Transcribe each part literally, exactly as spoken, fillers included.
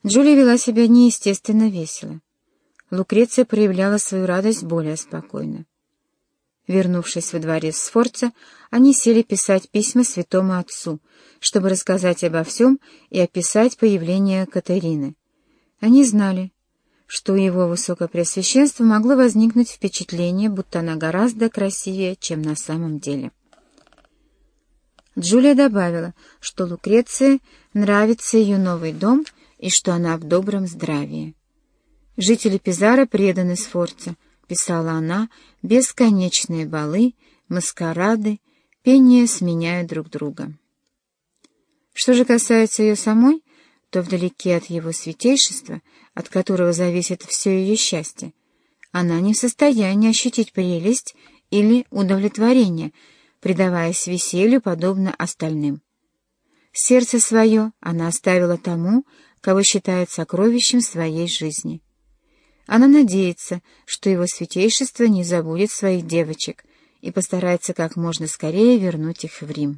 Джулия вела себя неестественно весело. Лукреция проявляла свою радость более спокойно. Вернувшись во дворец Сфорца, они сели писать письма святому отцу, чтобы рассказать обо всем и описать появление Катерины. Они знали, что у его высокопреосвященства могло возникнуть впечатление, будто она гораздо красивее, чем на самом деле. Джулия добавила, что Лукреции нравится ее новый дом и что она в добром здравии. «Жители Пизаро преданы Сфорца», — писала она, — «бесконечные балы, маскарады, пение сменяют друг друга». Что же касается ее самой, то вдалеке от его святейшества, от которого зависит все ее счастье, она не в состоянии ощутить прелесть или удовлетворение, предаваясь веселью, подобно остальным. Сердце свое она оставила тому, кого считает сокровищем своей жизни. Она надеется, что его святейшество не забудет своих девочек и постарается как можно скорее вернуть их в Рим.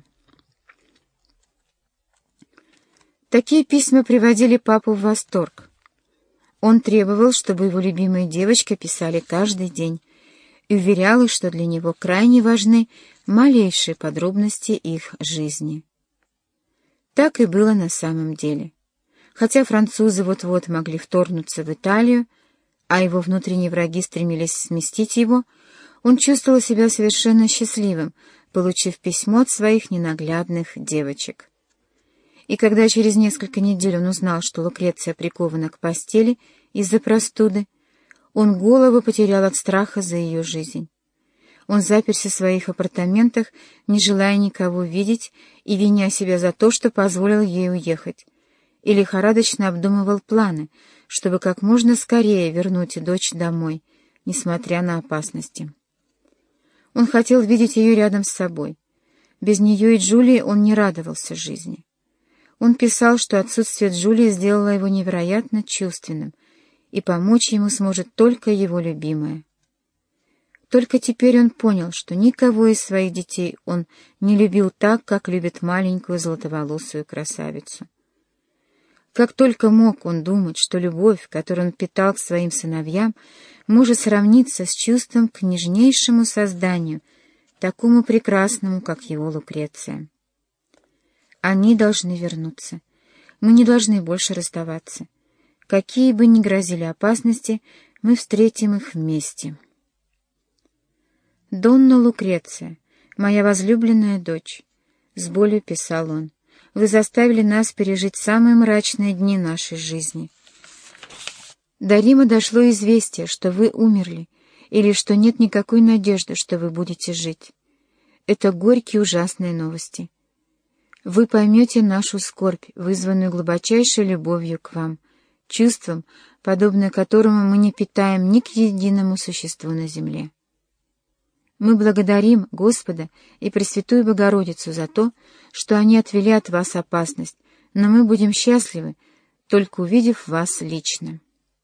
Такие письма приводили папу в восторг. Он требовал, чтобы его любимые девочки писали каждый день, и уверял их, что для него крайне важны малейшие подробности их жизни. Так и было на самом деле. Хотя французы вот-вот могли вторгнуться в Италию, а его внутренние враги стремились сместить его, он чувствовал себя совершенно счастливым, получив письмо от своих ненаглядных девочек. И когда через несколько недель он узнал, что Лукреция прикована к постели из-за простуды, он голову потерял от страха за ее жизнь. Он заперся в своих апартаментах, не желая никого видеть и виня себя за то, что позволил ей уехать, и лихорадочно обдумывал планы, чтобы как можно скорее вернуть дочь домой, несмотря на опасности. Он хотел видеть ее рядом с собой. Без нее и Джулии он не радовался жизни. Он писал, что отсутствие Джулии сделало его невероятно чувственным, и помочь ему сможет только его любимая. Только теперь он понял, что никого из своих детей он не любил так, как любит маленькую золотоволосую красавицу. Как только мог он думать, что любовь, которую он питал к своим сыновьям, может сравниться с чувством к нежнейшему созданию, такому прекрасному, как его Лукреция. Они должны вернуться. Мы не должны больше расставаться. Какие бы ни грозили опасности, мы встретим их вместе. «Донна Лукреция, моя возлюбленная дочь», — с болью писал он, — «вы заставили нас пережить самые мрачные дни нашей жизни. До Рима дошло известие, что вы умерли, или что нет никакой надежды, что вы будете жить. Это горькие ужасные новости. Вы поймете нашу скорбь, вызванную глубочайшей любовью к вам, чувством, подобное которому мы не питаем ни к единому существу на земле. Мы благодарим Господа и Пресвятую Богородицу за то, что они отвели от вас опасность, но мы будем счастливы, только увидев вас лично».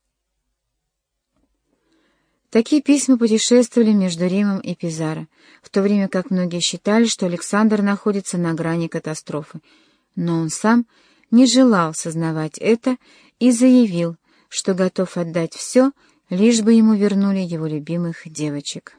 Такие письма путешествовали между Римом и Пизаро, в то время как многие считали, что Александр находится на грани катастрофы, но он сам не желал сознавать это и заявил, что готов отдать все, лишь бы ему вернули его любимых девочек.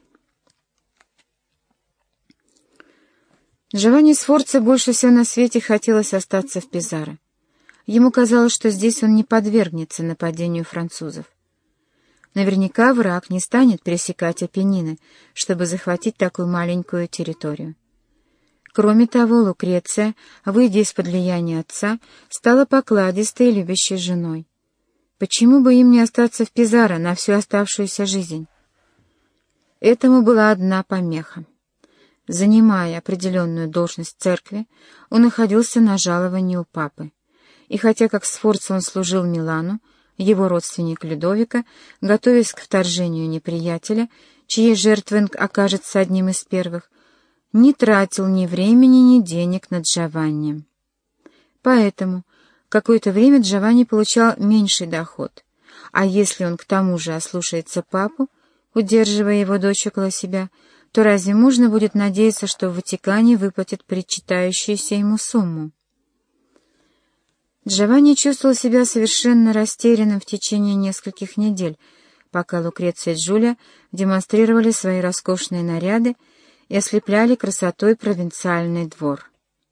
Джованни Сфорца больше всего на свете хотелось остаться в Пизаро. Ему казалось, что здесь он не подвергнется нападению французов. Наверняка враг не станет пересекать Апеннины, чтобы захватить такую маленькую территорию. Кроме того, Лукреция, выйдя из-под влияния отца, стала покладистой и любящей женой. Почему бы им не остаться в Пизаро на всю оставшуюся жизнь? Этому была одна помеха. Занимая определенную должность в церкви, он находился на жаловании у папы. И хотя как Сфорца он служил Милану, его родственник Людовика, готовясь к вторжению неприятеля, чьей жертвой он окажется одним из первых, не тратил ни времени, ни денег на Джованни. Поэтому какое-то время Джованни получал меньший доход, а если он к тому же ослушается папу, удерживая его дочь около себя, то разве можно будет надеяться, что в Ватикане выплатят причитающуюся ему сумму? Джованни чувствовал себя совершенно растерянным в течение нескольких недель, пока Лукреция и Джулия демонстрировали свои роскошные наряды и ослепляли красотой провинциальный двор.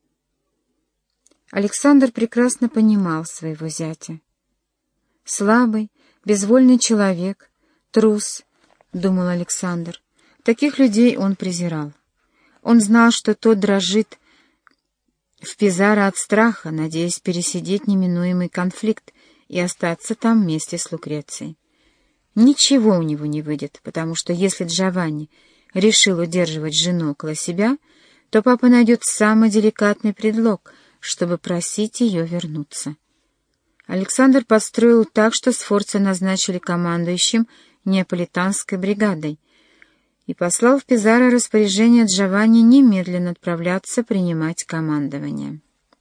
Александр прекрасно понимал своего зятя. «Слабый, безвольный человек, трус», — думал Александр. Таких людей он презирал. Он знал, что тот дрожит в Пизаро от страха, надеясь пересидеть неминуемый конфликт и остаться там вместе с Лукрецией. Ничего у него не выйдет, потому что если Джованни решил удерживать жену около себя, то папа найдет самый деликатный предлог, чтобы просить ее вернуться. Александр подстроил так, что Сфорца назначили командующим неаполитанской бригадой и послал в Пизаро распоряжение Джованни немедленно отправляться принимать командование.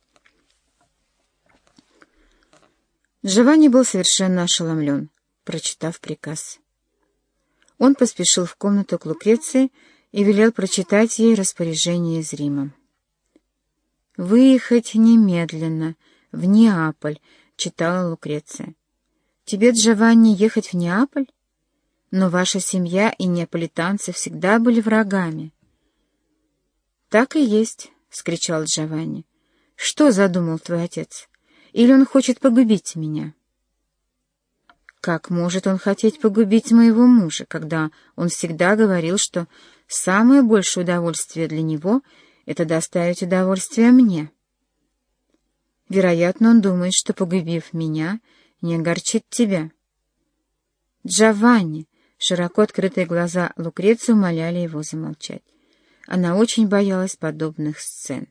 Джованни был совершенно ошеломлен, прочитав приказ. Он поспешил в комнату к Лукреции и велел прочитать ей распоряжение из Рима. «Выехать немедленно, в Неаполь», — читала Лукреция. «Тебе, Джованни, ехать в Неаполь? Но ваша семья и неаполитанцы всегда были врагами». «Так и есть», — вскричал Джованни. «Что задумал твой отец? Или он хочет погубить меня?» «Как может он хотеть погубить моего мужа, когда он всегда говорил, что самое большее удовольствие для него — это доставить удовольствие мне? Вероятно, он думает, что, погубив меня, не огорчит тебя». «Джованни!» — широко открытые глаза Лукреции умоляли его замолчать. Она очень боялась подобных сцен.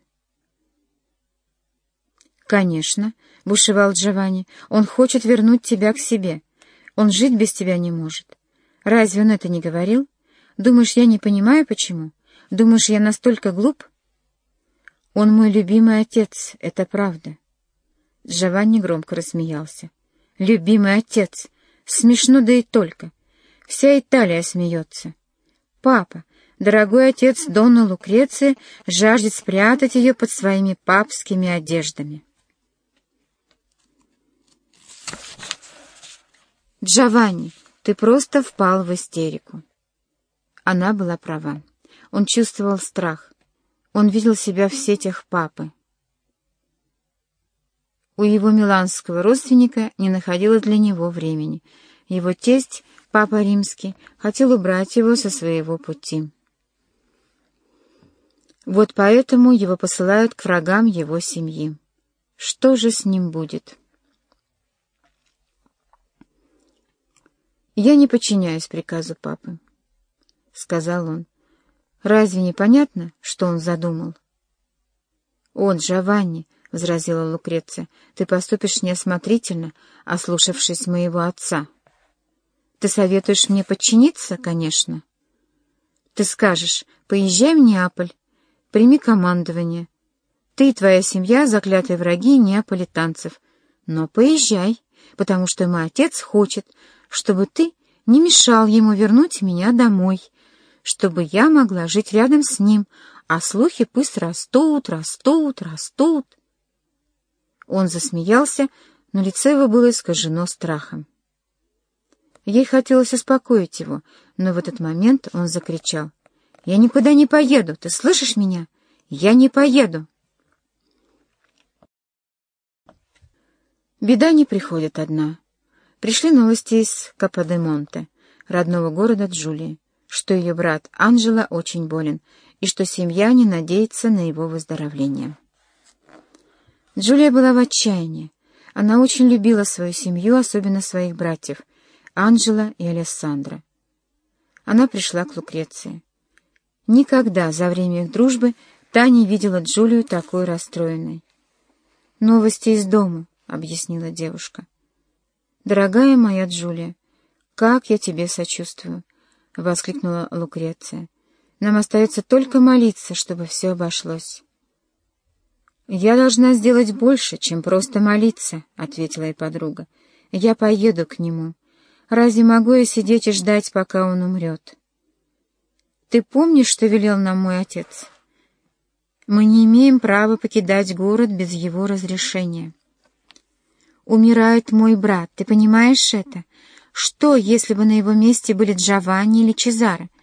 «Конечно», — бушевал Джованни, — «он хочет вернуть тебя к себе. Он жить без тебя не может. Разве он это не говорил? Думаешь, я не понимаю, почему? Думаешь, я настолько глуп?» «Он мой любимый отец, это правда». Джованни громко рассмеялся. «Любимый отец! Смешно, да и только! Вся Италия смеется. Папа, дорогой отец Донна Лукреции, жаждет спрятать ее под своими папскими одеждами». «Джованни, ты просто впал в истерику». Она была права. Он чувствовал страх. Он видел себя в сетях папы. У его миланского родственника не находилось для него времени. Его тесть, папа римский, хотел убрать его со своего пути. Вот поэтому его посылают к врагам его семьи. Что же с ним будет? «Я не подчиняюсь приказу папы», — сказал он. «Разве не понятно, что он задумал?» «О, Джованни», — возразила Лукреция, — «ты поступишь неосмотрительно, ослушавшись моего отца. Ты советуешь мне подчиниться, конечно. Ты скажешь: поезжай в Неаполь, прими командование. Ты и твоя семья — заклятые враги неаполитанцев. Но поезжай, потому что мой отец хочет, чтобы ты не мешал ему вернуть меня домой, чтобы я могла жить рядом с ним, а слухи пусть растут, растут, растут». Он засмеялся, но лицо его было искажено страхом. Ей хотелось успокоить его, но в этот момент он закричал: «Я никуда не поеду, ты слышишь меня? Я не поеду!» Беда не приходит одна. Пришли новости из Каподемонте, родного города Джулии, что ее брат Анджело очень болен и что семья не надеется на его выздоровление. Джулия была в отчаянии. Она очень любила свою семью, особенно своих братьев Анджело и Алессандро. Она пришла к Лукреции. Никогда за время их дружбы та не видела Джулию такой расстроенной. «Новости из дома», — объяснила девушка. «Дорогая моя Джулия, как я тебе сочувствую», — воскликнула Лукреция. «Нам остается только молиться, чтобы все обошлось». «Я должна сделать больше, чем просто молиться», — ответила ей подруга. «Я поеду к нему. Разве могу я сидеть и ждать, пока он умрет? Ты помнишь, что велел нам мой отец? Мы не имеем права покидать город без его разрешения». Умирает мой брат, ты понимаешь это? Что, если бы на его месте были Джованни или Чезаро?